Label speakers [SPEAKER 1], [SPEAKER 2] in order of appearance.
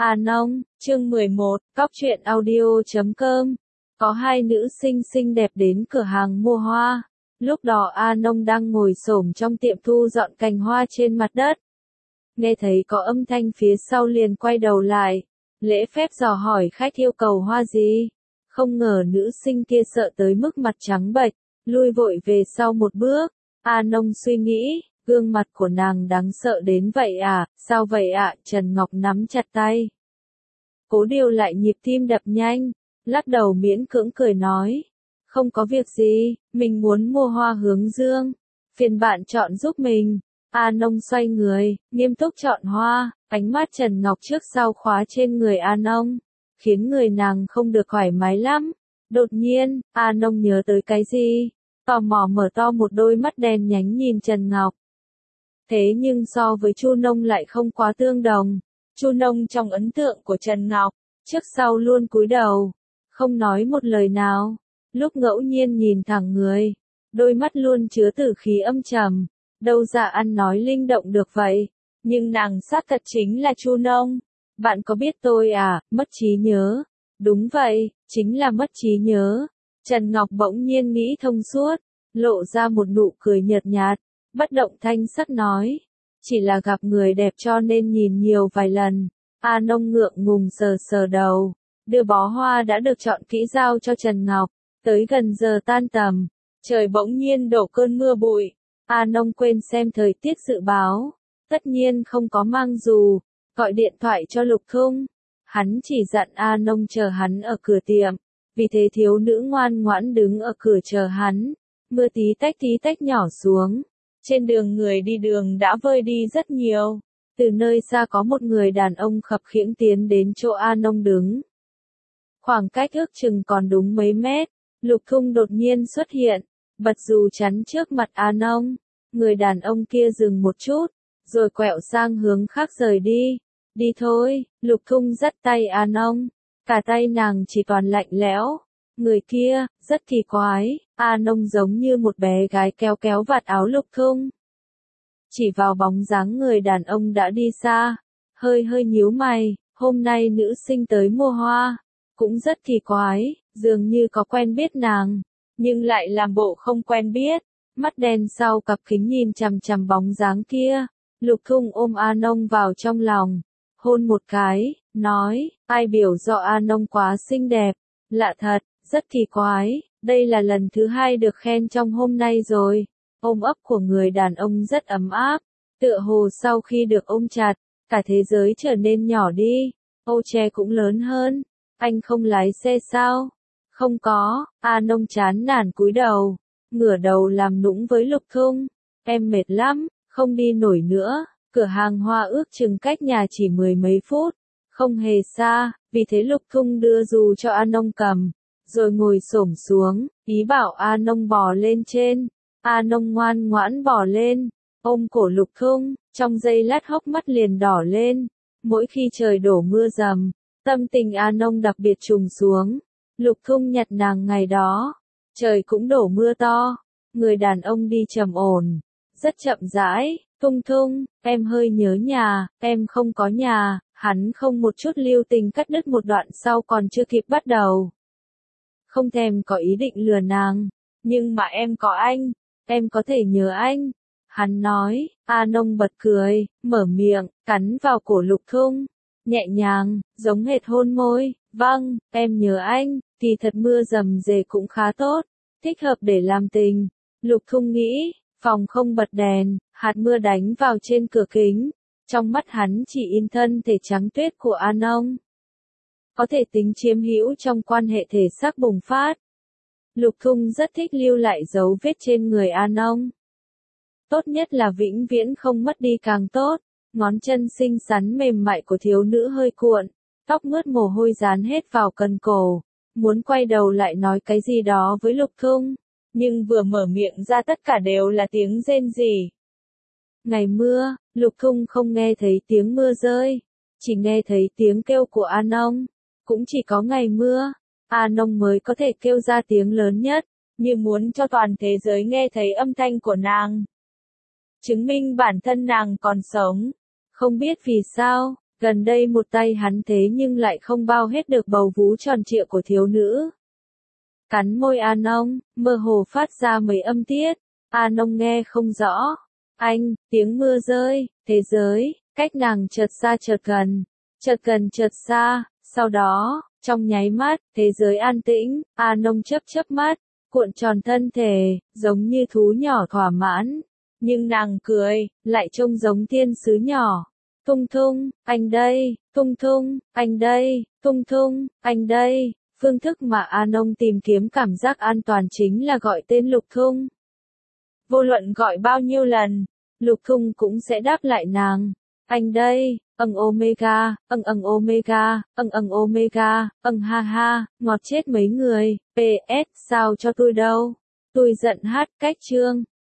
[SPEAKER 1] A Nông, chương 11, cóc truyện audio.com. Có hai nữ sinh xinh đẹp đến cửa hàng mua hoa. Lúc đó A Nông đang ngồi xổm trong tiệm thu dọn cành hoa trên mặt đất. Nghe thấy có âm thanh phía sau liền quay đầu lại, lễ phép dò hỏi khách yêu cầu hoa gì. Không ngờ nữ sinh kia sợ tới mức mặt trắng bệch, lui vội về sau một bước. A Nông suy nghĩ, gương mặt của nàng đáng sợ đến vậy à, sao vậy ạ? Trần Ngọc nắm chặt tay. Cố điều lại nhịp tim đập nhanh, lắc đầu miễn cưỡng cười nói. Không có việc gì, mình muốn mua hoa hướng dương. Phiền bạn chọn giúp mình. A Nông xoay người, nghiêm túc chọn hoa, ánh mắt Trần Ngọc trước sau khóa trên người A Nông, khiến người nàng không được thoải mái lắm. Đột nhiên, A Nông nhớ tới cái gì, tò mò mở to một đôi mắt đen nhánh nhìn Trần Ngọc. Thế nhưng so với Chu Nông lại không quá tương đồng. Chu Nông trong ấn tượng của Trần Ngọc, trước sau luôn cúi đầu, không nói một lời nào, lúc ngẫu nhiên nhìn thẳng người, đôi mắt luôn chứa tử khí âm trầm, đâu dạ ăn nói linh động được vậy. Nhưng nàng sát thật chính là Chu Nông. Bạn có biết tôi à, mất trí nhớ. Đúng vậy, chính là mất trí nhớ. Trần Ngọc bỗng nhiên nghĩ thông suốt, lộ ra một nụ cười nhợt nhạt, bất động thanh sắc nói. Chỉ là gặp người đẹp cho nên nhìn nhiều vài lần. A Nông ngượng ngùng sờ sờ đầu, đưa bó hoa đã được chọn kỹ giao cho Trần Ngọc. Tới gần giờ tan tầm, trời bỗng nhiên đổ cơn mưa bụi. A Nông quên xem thời tiết dự báo, tất nhiên không có mang dù, gọi điện thoại cho Lục Thung. Hắn chỉ dặn A Nông chờ hắn ở cửa tiệm, vì thế thiếu nữ ngoan ngoãn đứng ở cửa chờ hắn. Mưa tí tách nhỏ xuống. Trên đường người đi đường đã vơi đi rất nhiều. Từ nơi xa có một người đàn ông khập khiễng tiến đến chỗ A Nông đứng. Khoảng cách ước chừng còn đúng mấy mét, Lục Thung đột nhiên xuất hiện, bật dù chắn trước mặt A Nông. Người đàn ông kia dừng một chút, rồi quẹo sang hướng khác rời đi. Đi thôi, Lục Thung dắt tay A Nông, cả tay nàng chỉ toàn lạnh lẽo. Người kia, rất kỳ quái, A Nông giống như một bé gái kéo kéo vạt áo Lục Thung. Chỉ vào bóng dáng người đàn ông đã đi xa, hơi nhíu mày, hôm nay nữ sinh tới mua hoa, cũng rất kỳ quái, dường như có quen biết nàng, nhưng lại làm bộ không quen biết, mắt đen sau cặp kính nhìn chằm chằm bóng dáng kia. Lục Thung ôm A Nông vào trong lòng, hôn một cái, nói, ai biểu do A Nông quá xinh đẹp, lạ thật, rất kỳ quái, đây là lần thứ hai được khen trong hôm nay rồi. Ôm ấp của người đàn ông rất ấm áp, tựa hồ sau khi được ôm chặt, cả thế giới trở nên nhỏ đi, ô che cũng lớn hơn. Anh không lái xe sao? Không có. A Nông chán nản cúi đầu, ngửa đầu làm nũng với Lục Thung. Em mệt lắm, không đi nổi nữa. Cửa hàng hoa ước chừng cách nhà chỉ 10 mấy phút, không hề xa, vì thế Lục Thung đưa dù cho A Nông cầm, rồi ngồi xổm xuống, ý bảo A Nông bò lên trên. A Nông ngoan ngoãn bò lên, ôm cổ Lục Thung, trong giây lát hốc mắt liền đỏ lên. Mỗi khi trời đổ mưa rầm, tâm tình A Nông đặc biệt trùng xuống. Lục Thung nhặt nàng ngày đó, trời cũng đổ mưa to, người đàn ông đi trầm ổn, rất chậm rãi. Thung, em hơi nhớ nhà, em không có nhà. Hắn không một chút lưu tình cắt đứt một đoạn sau còn chưa kịp bắt đầu. Không thèm có ý định lừa nàng, nhưng mà em có anh, em có thể nhớ anh. Hắn nói. A Nông bật cười, mở miệng, cắn vào cổ Lục Thung, nhẹ nhàng, giống hệt hôn môi. Vâng, em nhớ anh, kỳ thật mưa rầm rề cũng khá tốt, thích hợp để làm tình. Lục Thung nghĩ, phòng không bật đèn, hạt mưa đánh vào trên cửa kính, trong mắt hắn chỉ in thân thể trắng tuyết của A Nông. Có thể tính chiếm hữu trong quan hệ thể xác bùng phát. Lục Thung rất thích lưu lại dấu vết trên người A Nông. Tốt nhất là vĩnh viễn không mất đi càng tốt. Ngón chân xinh xắn mềm mại của thiếu nữ hơi cuộn, tóc mướt mồ hôi dán hết vào cần cổ, muốn quay đầu lại nói cái gì đó với Lục Thung, nhưng vừa mở miệng ra tất cả đều là tiếng rên rỉ. Ngày mưa, Lục Thung không nghe thấy tiếng mưa rơi, chỉ nghe thấy tiếng kêu của A Nông. Cũng chỉ có ngày mưa, A Nông mới có thể kêu ra tiếng lớn nhất, như muốn cho toàn thế giới nghe thấy âm thanh của nàng. Chứng minh bản thân nàng còn sống. Không biết vì sao, Gần đây một tay hắn thế nhưng lại không bao hết được bầu vú tròn trịa của thiếu nữ. Cắn môi A Nông, mơ hồ phát ra mấy âm tiết. A Nông nghe không rõ. Anh, tiếng mưa rơi, thế giới, cách nàng chợt xa chợt gần, chợt gần chợt xa, sau đó, trong nháy mắt, thế giới an tĩnh, A Nông chớp chớp mắt, cuộn tròn thân thể, giống như thú nhỏ thỏa mãn. Nhưng nàng cười, lại trông giống thiên sứ nhỏ. Thung thung, anh đây, thung thung, anh đây, thung thung, anh đây. Phương thức mà A Nông tìm kiếm cảm giác an toàn chính là gọi tên Lục Thung. Vô luận gọi bao nhiêu lần, Lục Thung cũng sẽ đáp lại nàng. Anh đây, omega, omega, omega, ha ha, ngọt chết mấy người, PS, sao cho tôi đâu. Tôi giận hát cách chương.